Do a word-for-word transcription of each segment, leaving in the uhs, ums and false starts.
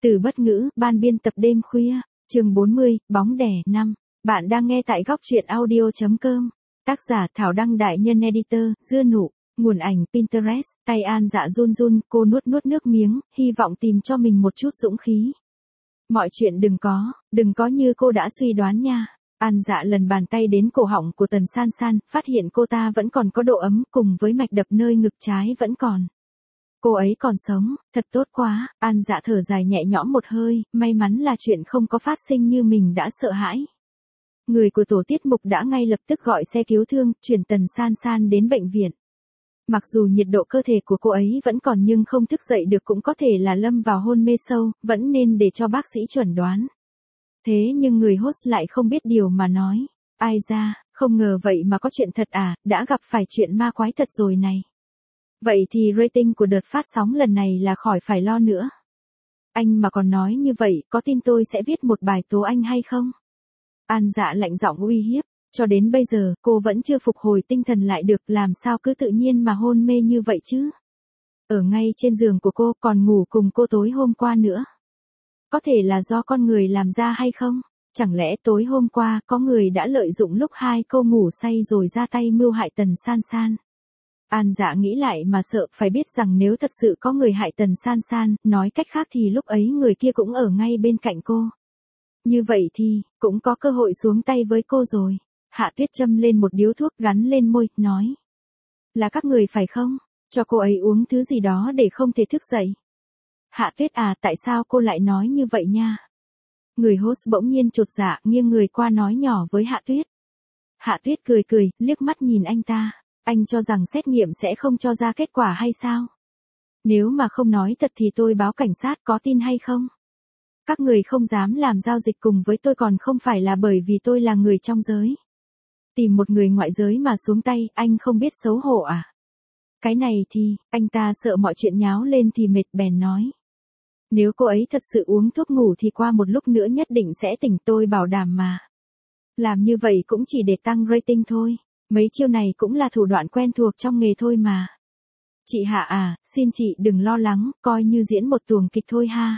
Từ bất ngữ, ban biên tập đêm khuya, chương bốn mươi, bóng đè, năm. Bạn đang nghe tại góc truyện audio.com. Tác giả Thảo Đăng đại nhân editor, Dưa Nụ. Nguồn ảnh Pinterest, tay An Dạ run run, cô nuốt nuốt nước miếng, hy vọng tìm cho mình một chút dũng khí. Mọi chuyện đừng có, đừng có như cô đã suy đoán nha. An Dạ lần bàn tay đến cổ họng của Tần San San, phát hiện cô ta vẫn còn có độ ấm, cùng với mạch đập nơi ngực trái vẫn còn. Cô ấy còn sống, thật tốt quá. An Dạ thở dài nhẹ nhõm một hơi, may mắn là chuyện không có phát sinh như mình đã sợ hãi. Người của tổ tiết mục đã ngay lập tức gọi xe cứu thương, chuyển Tần San San đến bệnh viện. Mặc dù nhiệt độ cơ thể của cô ấy vẫn còn nhưng không thức dậy được, cũng có thể là lâm vào hôn mê sâu, vẫn nên để cho bác sĩ chuẩn đoán. Thế nhưng người host lại không biết điều mà nói, ai ra, không ngờ vậy mà có chuyện thật à, đã gặp phải chuyện ma quái thật rồi này. Vậy thì rating của đợt phát sóng lần này là khỏi phải lo nữa. Anh mà còn nói như vậy, có tin tôi sẽ viết một bài tố anh hay không? An Dạ lạnh giọng uy hiếp, cho đến bây giờ, cô vẫn chưa phục hồi tinh thần lại được, làm sao cứ tự nhiên mà hôn mê như vậy chứ? Ở ngay trên giường của cô, còn ngủ cùng cô tối hôm qua nữa. Có thể là do con người làm ra hay không? Chẳng lẽ tối hôm qua, có người đã lợi dụng lúc hai cô ngủ say rồi ra tay mưu hại Tần San San? An Dạ nghĩ lại mà sợ, phải biết rằng nếu thật sự có người hại Tần San San, nói cách khác thì lúc ấy người kia cũng ở ngay bên cạnh cô. Như vậy thì, cũng có cơ hội xuống tay với cô rồi. Hạ Tuyết châm lên một điếu thuốc gắn lên môi, nói. Là các người phải không? Cho cô ấy uống thứ gì đó để không thể thức dậy. Hạ Tuyết à, tại sao cô lại nói như vậy nha? Người host bỗng nhiên chột dạ, nghiêng người qua nói nhỏ với Hạ Tuyết. Hạ Tuyết cười cười, liếc mắt nhìn anh ta. Anh cho rằng xét nghiệm sẽ không cho ra kết quả hay sao? Nếu mà không nói thật thì tôi báo cảnh sát, có tin hay không? Các người không dám làm giao dịch cùng với tôi còn không phải là bởi vì tôi là người trong giới. Tìm một người ngoại giới mà xuống tay, anh không biết xấu hổ à? Cái này thì, anh ta sợ mọi chuyện nháo lên thì mệt bèn nói. Nếu cô ấy thật sự uống thuốc ngủ thì qua một lúc nữa nhất định sẽ tỉnh, tôi bảo đảm mà. Làm như vậy cũng chỉ để tăng rating thôi. Mấy chiêu này cũng là thủ đoạn quen thuộc trong nghề thôi mà. Chị Hạ à, xin chị đừng lo lắng, coi như diễn một tuồng kịch thôi ha.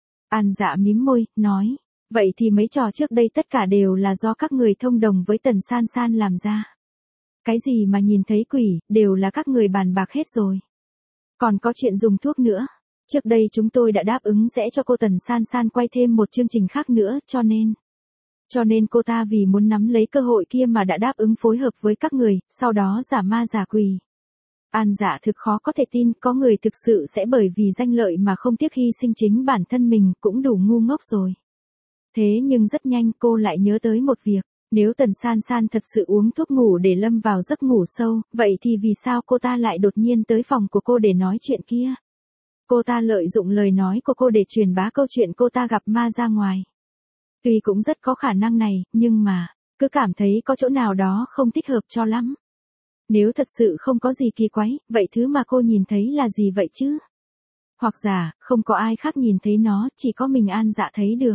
An Dạ mím môi, nói. Vậy thì mấy trò trước đây tất cả đều là do các người thông đồng với Tần San San làm ra. Cái gì mà nhìn thấy quỷ, đều là các người bàn bạc hết rồi. Còn có chuyện dùng thuốc nữa. Trước đây chúng tôi đã đáp ứng sẽ cho cô Tần San San quay thêm một chương trình khác nữa, cho nên... Cho nên cô ta vì muốn nắm lấy cơ hội kia mà đã đáp ứng phối hợp với các người, sau đó giả ma giả quỷ. An Dạ thực khó có thể tin có người thực sự sẽ bởi vì danh lợi mà không tiếc hy sinh chính bản thân mình, cũng đủ ngu ngốc rồi. Thế nhưng rất nhanh cô lại nhớ tới một việc, nếu Tần San San thật sự uống thuốc ngủ để lâm vào giấc ngủ sâu, vậy thì vì sao cô ta lại đột nhiên tới phòng của cô để nói chuyện kia? Cô ta lợi dụng lời nói của cô để truyền bá câu chuyện cô ta gặp ma ra ngoài. Tuy cũng rất có khả năng này, nhưng mà, cứ cảm thấy có chỗ nào đó không thích hợp cho lắm. Nếu thật sự không có gì kỳ quái, vậy thứ mà cô nhìn thấy là gì vậy chứ? Hoặc giả, không có ai khác nhìn thấy nó, chỉ có mình An Dạ thấy được.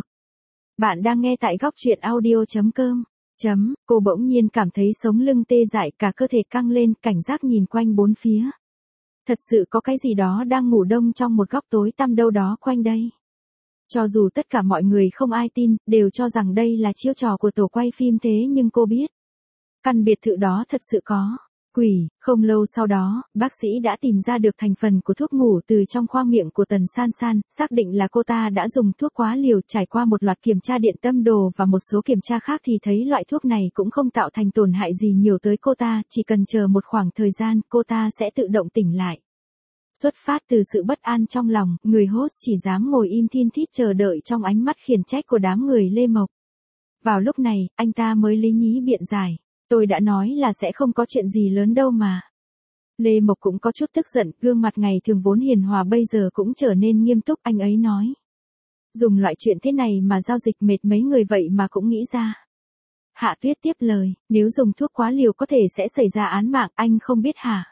Bạn đang nghe tại góc truyện audio.com. Chấm, cô bỗng nhiên cảm thấy sống lưng tê dại, cả cơ thể căng lên, cảnh giác nhìn quanh bốn phía. Thật sự có cái gì đó đang ngủ đông trong một góc tối tăm đâu đó quanh đây. Cho dù tất cả mọi người không ai tin, đều cho rằng đây là chiêu trò của tổ quay phim, thế nhưng cô biết. Căn biệt thự đó thật sự có quỷ. Không lâu sau đó, bác sĩ đã tìm ra được thành phần của thuốc ngủ từ trong khoang miệng của Tần San San, xác định là cô ta đã dùng thuốc quá liều. Trải qua một loạt kiểm tra điện tâm đồ và một số kiểm tra khác thì thấy loại thuốc này cũng không tạo thành tổn hại gì nhiều tới cô ta, chỉ cần chờ một khoảng thời gian, cô ta sẽ tự động tỉnh lại. Xuất phát từ sự bất an trong lòng, người host chỉ dám ngồi im thin thít chờ đợi trong ánh mắt khiển trách của đám người Lê Mộc. Vào lúc này, anh ta mới lý nhí biện giải. Tôi đã nói là sẽ không có chuyện gì lớn đâu mà. Lê Mộc cũng có chút tức giận, gương mặt ngày thường vốn hiền hòa bây giờ cũng trở nên nghiêm túc, anh ấy nói. Dùng loại chuyện thế này mà giao dịch mệt mấy người vậy mà cũng nghĩ ra. Hạ Tuyết tiếp lời, nếu dùng thuốc quá liều có thể sẽ xảy ra án mạng, anh không biết hả?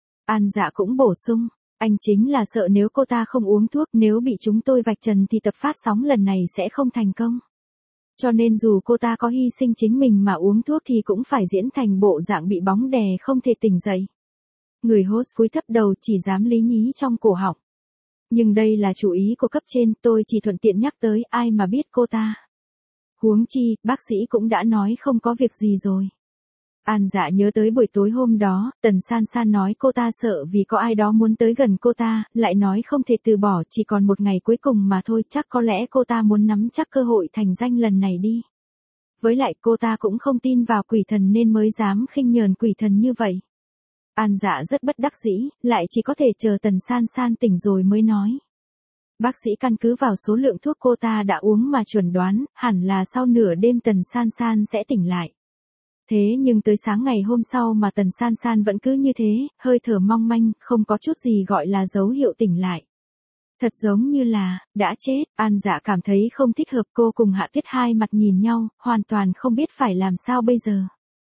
An Dạ cũng bổ sung. Anh chính là sợ nếu cô ta không uống thuốc, nếu bị chúng tôi vạch trần thì tập phát sóng lần này sẽ không thành công. Cho nên dù cô ta có hy sinh chính mình mà uống thuốc thì cũng phải diễn thành bộ dạng bị bóng đè không thể tỉnh dậy. Người host cúi thấp đầu chỉ dám lý nhí trong cổ họng. Nhưng đây là chủ ý của cấp trên, tôi chỉ thuận tiện nhắc tới, ai mà biết cô ta. Huống chi, bác sĩ cũng đã nói không có việc gì rồi. An Dạ nhớ tới buổi tối hôm đó, Tần San San nói cô ta sợ vì có ai đó muốn tới gần cô ta, lại nói không thể từ bỏ, chỉ còn một ngày cuối cùng mà thôi, chắc có lẽ cô ta muốn nắm chắc cơ hội thành danh lần này đi. Với lại cô ta cũng không tin vào quỷ thần nên mới dám khinh nhờn quỷ thần như vậy. An Dạ rất bất đắc dĩ, lại chỉ có thể chờ Tần San San tỉnh rồi mới nói. Bác sĩ căn cứ vào số lượng thuốc cô ta đã uống mà chuẩn đoán, hẳn là sau nửa đêm Tần San San sẽ tỉnh lại. Thế nhưng tới sáng ngày hôm sau mà Tần San San vẫn cứ như thế, hơi thở mong manh, không có chút gì gọi là dấu hiệu tỉnh lại. Thật giống như là, đã chết, An Dạ cảm thấy không thích hợp, cô cùng Hạ Tuyết hai mặt nhìn nhau, hoàn toàn không biết phải làm sao bây giờ.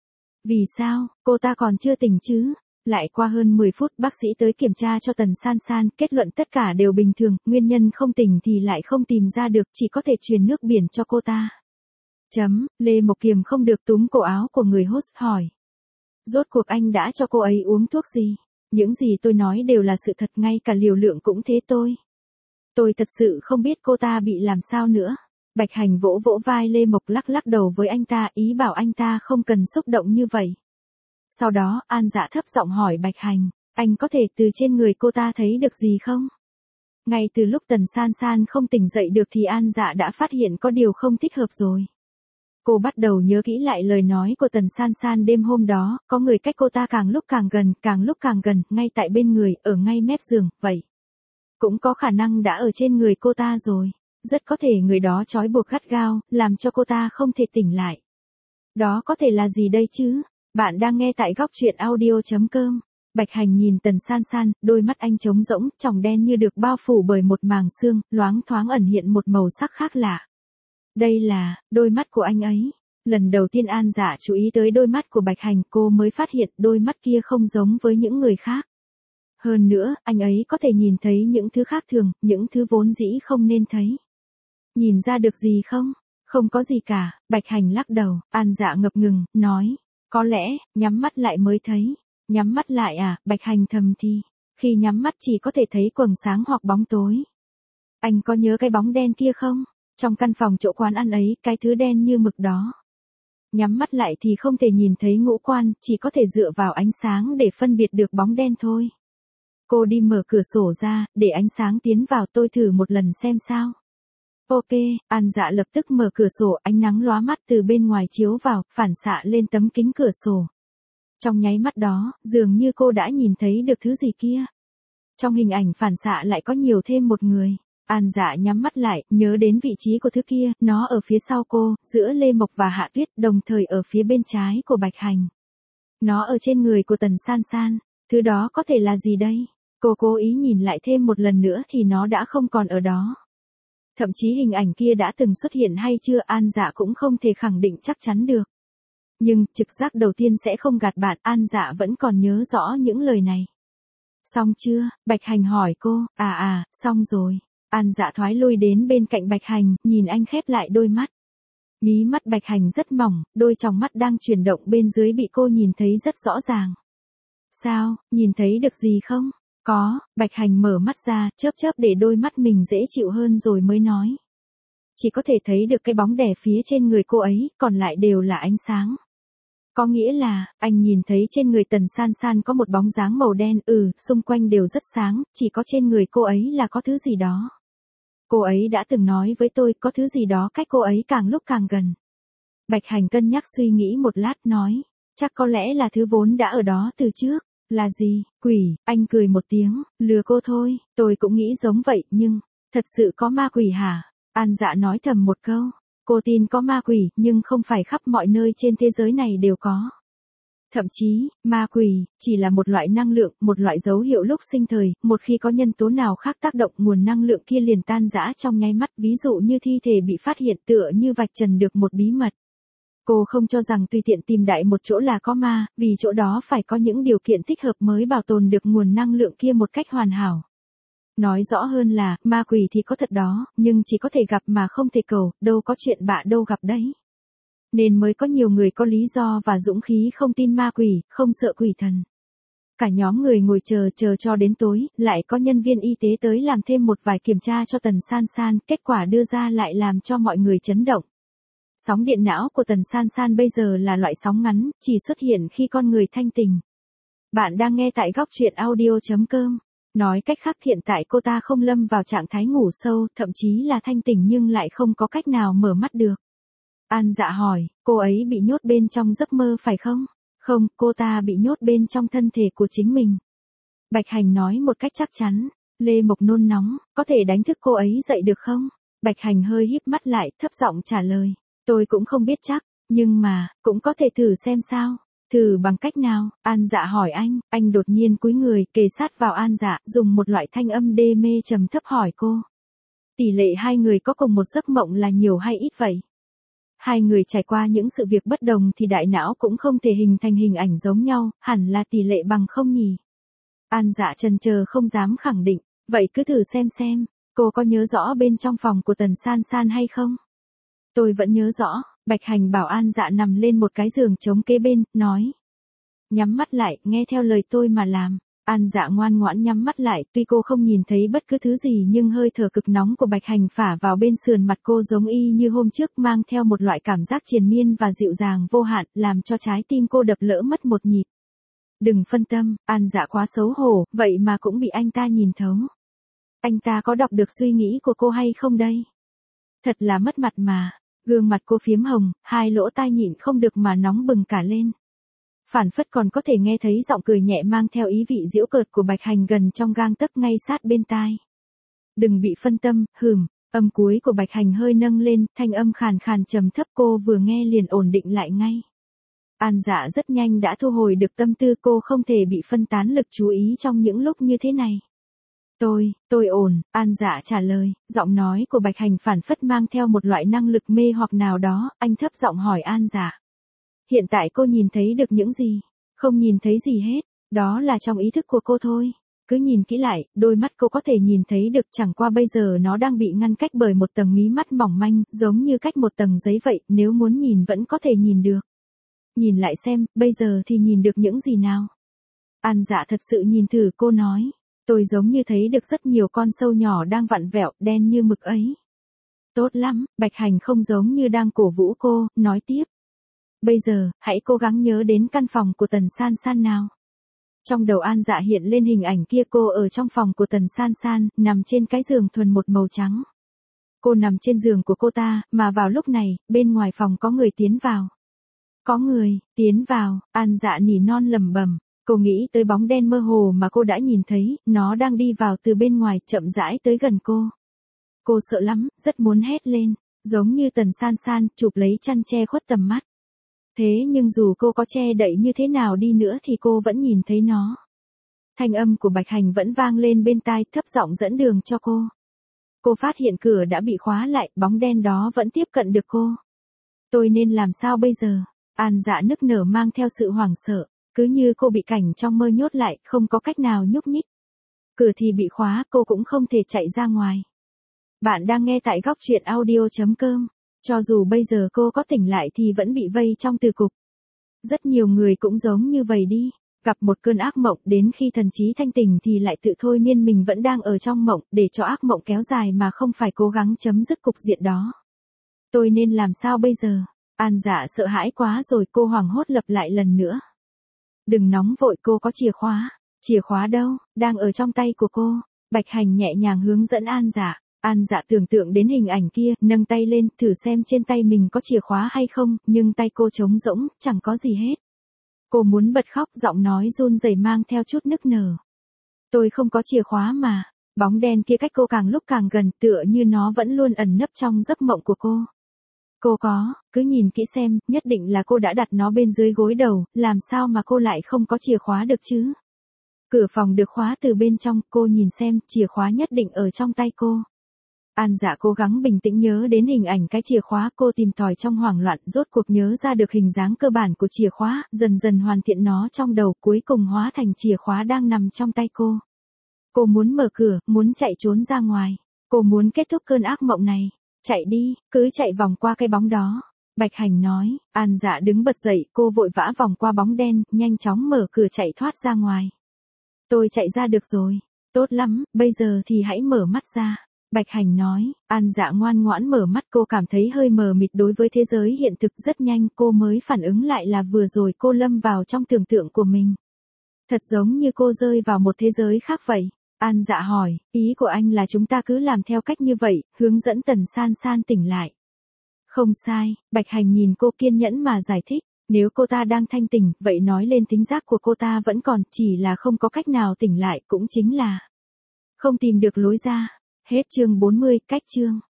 Vì sao, cô ta còn chưa tỉnh chứ? Lại qua hơn mười phút bác sĩ tới kiểm tra cho Tần San San, kết luận tất cả đều bình thường, nguyên nhân không tỉnh thì lại không tìm ra được, chỉ có thể truyền nước biển cho cô ta. Chấm, Lê Mộc Kiềm không được túm cổ áo của người host hỏi. Rốt cuộc anh đã cho cô ấy uống thuốc gì? Những gì tôi nói đều là sự thật, ngay cả liều lượng cũng thế tôi. Tôi thật sự không biết cô ta bị làm sao nữa. Bạch Hành vỗ vỗ vai Lê Mộc lắc lắc đầu với anh ta, ý bảo anh ta không cần xúc động như vậy. Sau đó, An Dạ thấp giọng hỏi Bạch Hành, anh có thể từ trên người cô ta thấy được gì không? Ngay từ lúc Tần San San không tỉnh dậy được thì An Dạ đã phát hiện có điều không thích hợp rồi. Cô bắt đầu nhớ kỹ lại lời nói của Tần San San đêm hôm đó, có người cách cô ta càng lúc càng gần, càng lúc càng gần, ngay tại bên người, ở ngay mép giường, vậy. Cũng có khả năng đã ở trên người cô ta rồi. Rất có thể người đó trói buộc gắt gao, làm cho cô ta không thể tỉnh lại. Đó có thể là gì đây chứ? Bạn đang nghe tại góc truyện audio chấm com. Bạch Hành nhìn Tần San San, đôi mắt anh trống rỗng, tròng đen như được bao phủ bởi một màng sương, loáng thoáng ẩn hiện một màu sắc khác lạ. Đây là, đôi mắt của anh ấy. Lần đầu tiên An Dạ chú ý tới đôi mắt của Bạch Hành, cô mới phát hiện đôi mắt kia không giống với những người khác. Hơn nữa, anh ấy có thể nhìn thấy những thứ khác thường, những thứ vốn dĩ không nên thấy. Nhìn ra được gì không? Không có gì cả, Bạch Hành lắc đầu, An Dạ ngập ngừng, nói. Có lẽ, nhắm mắt lại mới thấy. Nhắm mắt lại à, Bạch Hành thầm thì. Khi nhắm mắt chỉ có thể thấy quầng sáng hoặc bóng tối. Anh có nhớ cái bóng đen kia không? Trong căn phòng chỗ quán ăn ấy, cái thứ đen như mực đó. Nhắm mắt lại thì không thể nhìn thấy ngũ quan, chỉ có thể dựa vào ánh sáng để phân biệt được bóng đen thôi. Cô đi mở cửa sổ ra, để ánh sáng tiến vào, tôi thử một lần xem sao. Ok, An Dạ lập tức mở cửa sổ, ánh nắng lóa mắt từ bên ngoài chiếu vào, phản xạ lên tấm kính cửa sổ. Trong nháy mắt đó, dường như cô đã nhìn thấy được thứ gì kia. Trong hình ảnh phản xạ lại có nhiều thêm một người. An Dạ nhắm mắt lại, nhớ đến vị trí của thứ kia, nó ở phía sau cô, giữa Lê Mộc và Hạ Tuyết, đồng thời ở phía bên trái của Bạch Hành. Nó ở trên người của Tần San San, thứ đó có thể là gì đây? Cô cố ý nhìn lại thêm một lần nữa thì nó đã không còn ở đó. Thậm chí hình ảnh kia đã từng xuất hiện hay chưa, An Dạ cũng không thể khẳng định chắc chắn được. Nhưng, trực giác đầu tiên sẽ không gạt bạn, An Dạ vẫn còn nhớ rõ những lời này. Xong chưa? Bạch Hành hỏi cô, à à, xong rồi. An Dạ thoái lui đến bên cạnh Bạch Hành, nhìn anh khép lại đôi mắt. Mí mắt Bạch Hành rất mỏng, đôi tròng mắt đang chuyển động bên dưới bị cô nhìn thấy rất rõ ràng. Sao, nhìn thấy được gì không? Có, Bạch Hành mở mắt ra, chớp chớp để đôi mắt mình dễ chịu hơn rồi mới nói. Chỉ có thể thấy được cái bóng đè phía trên người cô ấy, còn lại đều là ánh sáng. Có nghĩa là, anh nhìn thấy trên người Tần San San có một bóng dáng màu đen, ừ, xung quanh đều rất sáng, chỉ có trên người cô ấy là có thứ gì đó. Cô ấy đã từng nói với tôi có thứ gì đó cách cô ấy càng lúc càng gần. Bạch Hành cân nhắc suy nghĩ một lát nói, chắc có lẽ là thứ vốn đã ở đó từ trước. Là gì? Quỷ, anh cười một tiếng, lừa cô thôi, tôi cũng nghĩ giống vậy, nhưng, thật sự có ma quỷ hả? An Dạ nói thầm một câu, cô tin có ma quỷ, nhưng không phải khắp mọi nơi trên thế giới này đều có. Thậm chí, ma quỷ, chỉ là một loại năng lượng, một loại dấu hiệu lúc sinh thời, một khi có nhân tố nào khác tác động nguồn năng lượng kia liền tan rã trong nháy mắt, ví dụ như thi thể bị phát hiện tựa như vạch trần được một bí mật. Cô không cho rằng tùy tiện tìm đại một chỗ là có ma, vì chỗ đó phải có những điều kiện thích hợp mới bảo tồn được nguồn năng lượng kia một cách hoàn hảo. Nói rõ hơn là, ma quỷ thì có thật đó, nhưng chỉ có thể gặp mà không thể cầu, đâu có chuyện bạ đâu gặp đấy. Nên mới có nhiều người có lý do và dũng khí không tin ma quỷ, không sợ quỷ thần. Cả nhóm người ngồi chờ chờ cho đến tối, lại có nhân viên y tế tới làm thêm một vài kiểm tra cho Tần San San, kết quả đưa ra lại làm cho mọi người chấn động. Sóng điện não của Tần San San bây giờ là loại sóng ngắn, chỉ xuất hiện khi con người thanh tỉnh. Bạn đang nghe tại góc truyện audio.com. Nói cách khác hiện tại cô ta không lâm vào trạng thái ngủ sâu, thậm chí là thanh tỉnh nhưng lại không có cách nào mở mắt được. An Dạ hỏi, cô ấy bị nhốt bên trong giấc mơ phải không? Không, cô ta bị nhốt bên trong thân thể của chính mình. Bạch Hành nói một cách chắc chắn. Lê Mộc nôn nóng, có thể đánh thức cô ấy dậy được không? Bạch Hành hơi híp mắt lại, thấp giọng trả lời. Tôi cũng không biết chắc, nhưng mà, cũng có thể thử xem sao. Thử bằng cách nào? An Dạ hỏi anh, anh đột nhiên cúi người, kề sát vào An Dạ, dùng một loại thanh âm đê mê trầm thấp hỏi cô. Tỷ lệ hai người có cùng một giấc mộng là nhiều hay ít vậy? Hai người trải qua những sự việc bất đồng thì đại não cũng không thể hình thành hình ảnh giống nhau, hẳn là tỷ lệ bằng không nhỉ? An Dạ chần chờ không dám khẳng định, vậy cứ thử xem xem, cô có nhớ rõ bên trong phòng của Tần San San hay không? Tôi vẫn nhớ rõ, Bạch Hành bảo An Dạ nằm lên một cái giường trống kế bên, nói. Nhắm mắt lại, nghe theo lời tôi mà làm. An Dạ ngoan ngoãn nhắm mắt lại, tuy cô không nhìn thấy bất cứ thứ gì nhưng hơi thở cực nóng của Bạch Hành phả vào bên sườn mặt cô giống y như hôm trước, mang theo một loại cảm giác triền miên và dịu dàng vô hạn, làm cho trái tim cô đập lỡ mất một nhịp. Đừng phân tâm, An Dạ quá xấu hổ, vậy mà cũng bị anh ta nhìn thấu. Anh ta có đọc được suy nghĩ của cô hay không đây? Thật là mất mặt mà. Gương mặt cô phiếm hồng, hai lỗ tai nhịn không được mà nóng bừng cả lên. Phản phất còn có thể nghe thấy giọng cười nhẹ mang theo ý vị giễu cợt của Bạch Hành gần trong gang tấc ngay sát bên tai. Đừng bị phân tâm, hừm, âm cuối của Bạch Hành hơi nâng lên, thanh âm khàn khàn trầm thấp cô vừa nghe liền ổn định lại ngay. An Dạ rất nhanh đã thu hồi được tâm tư, cô không thể bị phân tán lực chú ý trong những lúc như thế này. Tôi, tôi ổn, An Dạ trả lời, giọng nói của Bạch Hành phản phất mang theo một loại năng lực mê hoặc nào đó, anh thấp giọng hỏi An Dạ. Hiện tại cô nhìn thấy được những gì? Không nhìn thấy gì hết, đó là trong ý thức của cô thôi. Cứ nhìn kỹ lại, đôi mắt cô có thể nhìn thấy được, chẳng qua bây giờ nó đang bị ngăn cách bởi một tầng mí mắt mỏng manh, giống như cách một tầng giấy vậy, nếu muốn nhìn vẫn có thể nhìn được. Nhìn lại xem, bây giờ thì nhìn được những gì nào? An Dạ thật sự nhìn thử, cô nói. Tôi giống như thấy được rất nhiều con sâu nhỏ đang vặn vẹo, đen như mực ấy. Tốt lắm, Bạch Hành không giống như đang cổ vũ cô, nói tiếp. Bây giờ, hãy cố gắng nhớ đến căn phòng của Tần San San nào. Trong đầu An Dạ hiện lên hình ảnh kia, cô ở trong phòng của Tần San San, nằm trên cái giường thuần một màu trắng. Cô nằm trên giường của cô ta, mà vào lúc này, bên ngoài phòng có người tiến vào. Có người, tiến vào, An Dạ nỉ non lẩm bẩm. Cô nghĩ tới bóng đen mơ hồ mà cô đã nhìn thấy, nó đang đi vào từ bên ngoài, chậm rãi tới gần cô. Cô sợ lắm, rất muốn hét lên, giống như Tần San San, chụp lấy chăn che khuất tầm mắt. Thế nhưng dù cô có che đậy như thế nào đi nữa thì cô vẫn nhìn thấy nó. Thanh âm của Bạch Hành vẫn vang lên bên tai, thấp giọng dẫn đường cho cô. Cô phát hiện cửa đã bị khóa lại, bóng đen đó vẫn tiếp cận được cô. Tôi nên làm sao bây giờ? An Dạ nức nở mang theo sự hoảng sợ. Cứ như cô bị cảnh trong mơ nhốt lại, không có cách nào nhúc nhích. Cửa thì bị khóa, cô cũng không thể chạy ra ngoài. Bạn đang nghe tại góc truyện audio.com. Cho dù bây giờ cô có tỉnh lại thì vẫn bị vây trong từ cục. Rất nhiều người cũng giống như vậy đi. Gặp một cơn ác mộng, đến khi thần trí thanh tỉnh thì lại tự thôi miên mình vẫn đang ở trong mộng, để cho ác mộng kéo dài mà không phải cố gắng chấm dứt cục diện đó. Tôi nên làm sao bây giờ? An Dạ sợ hãi quá rồi, cô hoảng hốt lặp lại lần nữa. Đừng nóng vội, cô có chìa khóa. Chìa khóa đâu? Đang ở trong tay của cô. Bạch Hành nhẹ nhàng hướng dẫn An Dạ. An Dạ tưởng tượng đến hình ảnh kia, nâng tay lên, thử xem trên tay mình có chìa khóa hay không, nhưng tay cô trống rỗng, chẳng có gì hết. Cô muốn bật khóc, giọng nói run rẩy mang theo chút nức nở. Tôi không có chìa khóa mà. Bóng đen kia cách cô càng lúc càng gần, tựa như nó vẫn luôn ẩn nấp trong giấc mộng của cô. Cô có, cứ nhìn kỹ xem, nhất định là cô đã đặt nó bên dưới gối đầu, làm sao mà cô lại không có chìa khóa được chứ? Cửa phòng được khóa từ bên trong, cô nhìn xem, chìa khóa nhất định ở trong tay cô. An Dạ cố gắng bình tĩnh nhớ đến hình ảnh cái chìa khóa, cô tìm tòi trong hoảng loạn, rốt cuộc nhớ ra được hình dáng cơ bản của chìa khóa, dần dần hoàn thiện nó trong đầu, cuối cùng hóa thành chìa khóa đang nằm trong tay cô. Cô muốn mở cửa, muốn chạy trốn ra ngoài. Cô muốn kết thúc cơn ác mộng này. Chạy đi, cứ chạy vòng qua cái bóng đó. Bạch Hành nói. An Dạ đứng bật dậy, cô vội vã vòng qua bóng đen, nhanh chóng mở cửa chạy thoát ra ngoài. Tôi chạy ra được rồi. Tốt lắm, bây giờ thì hãy mở mắt ra. Bạch Hành nói. An Dạ ngoan ngoãn mở mắt, cô cảm thấy hơi mờ mịt đối với thế giới hiện thực. Rất nhanh cô mới phản ứng lại là vừa rồi cô lâm vào trong tưởng tượng của mình. Thật giống như cô rơi vào một thế giới khác vậy. An Dạ hỏi, ý của anh là chúng ta cứ làm theo cách như vậy, hướng dẫn Tần San San tỉnh lại. Không sai, Bạch Hành nhìn cô kiên nhẫn mà giải thích. Nếu cô ta đang thanh tỉnh, vậy nói lên tính giác của cô ta vẫn còn, chỉ là không có cách nào tỉnh lại, cũng chính là không tìm được lối ra. Hết chương bốn mươi, cách chương.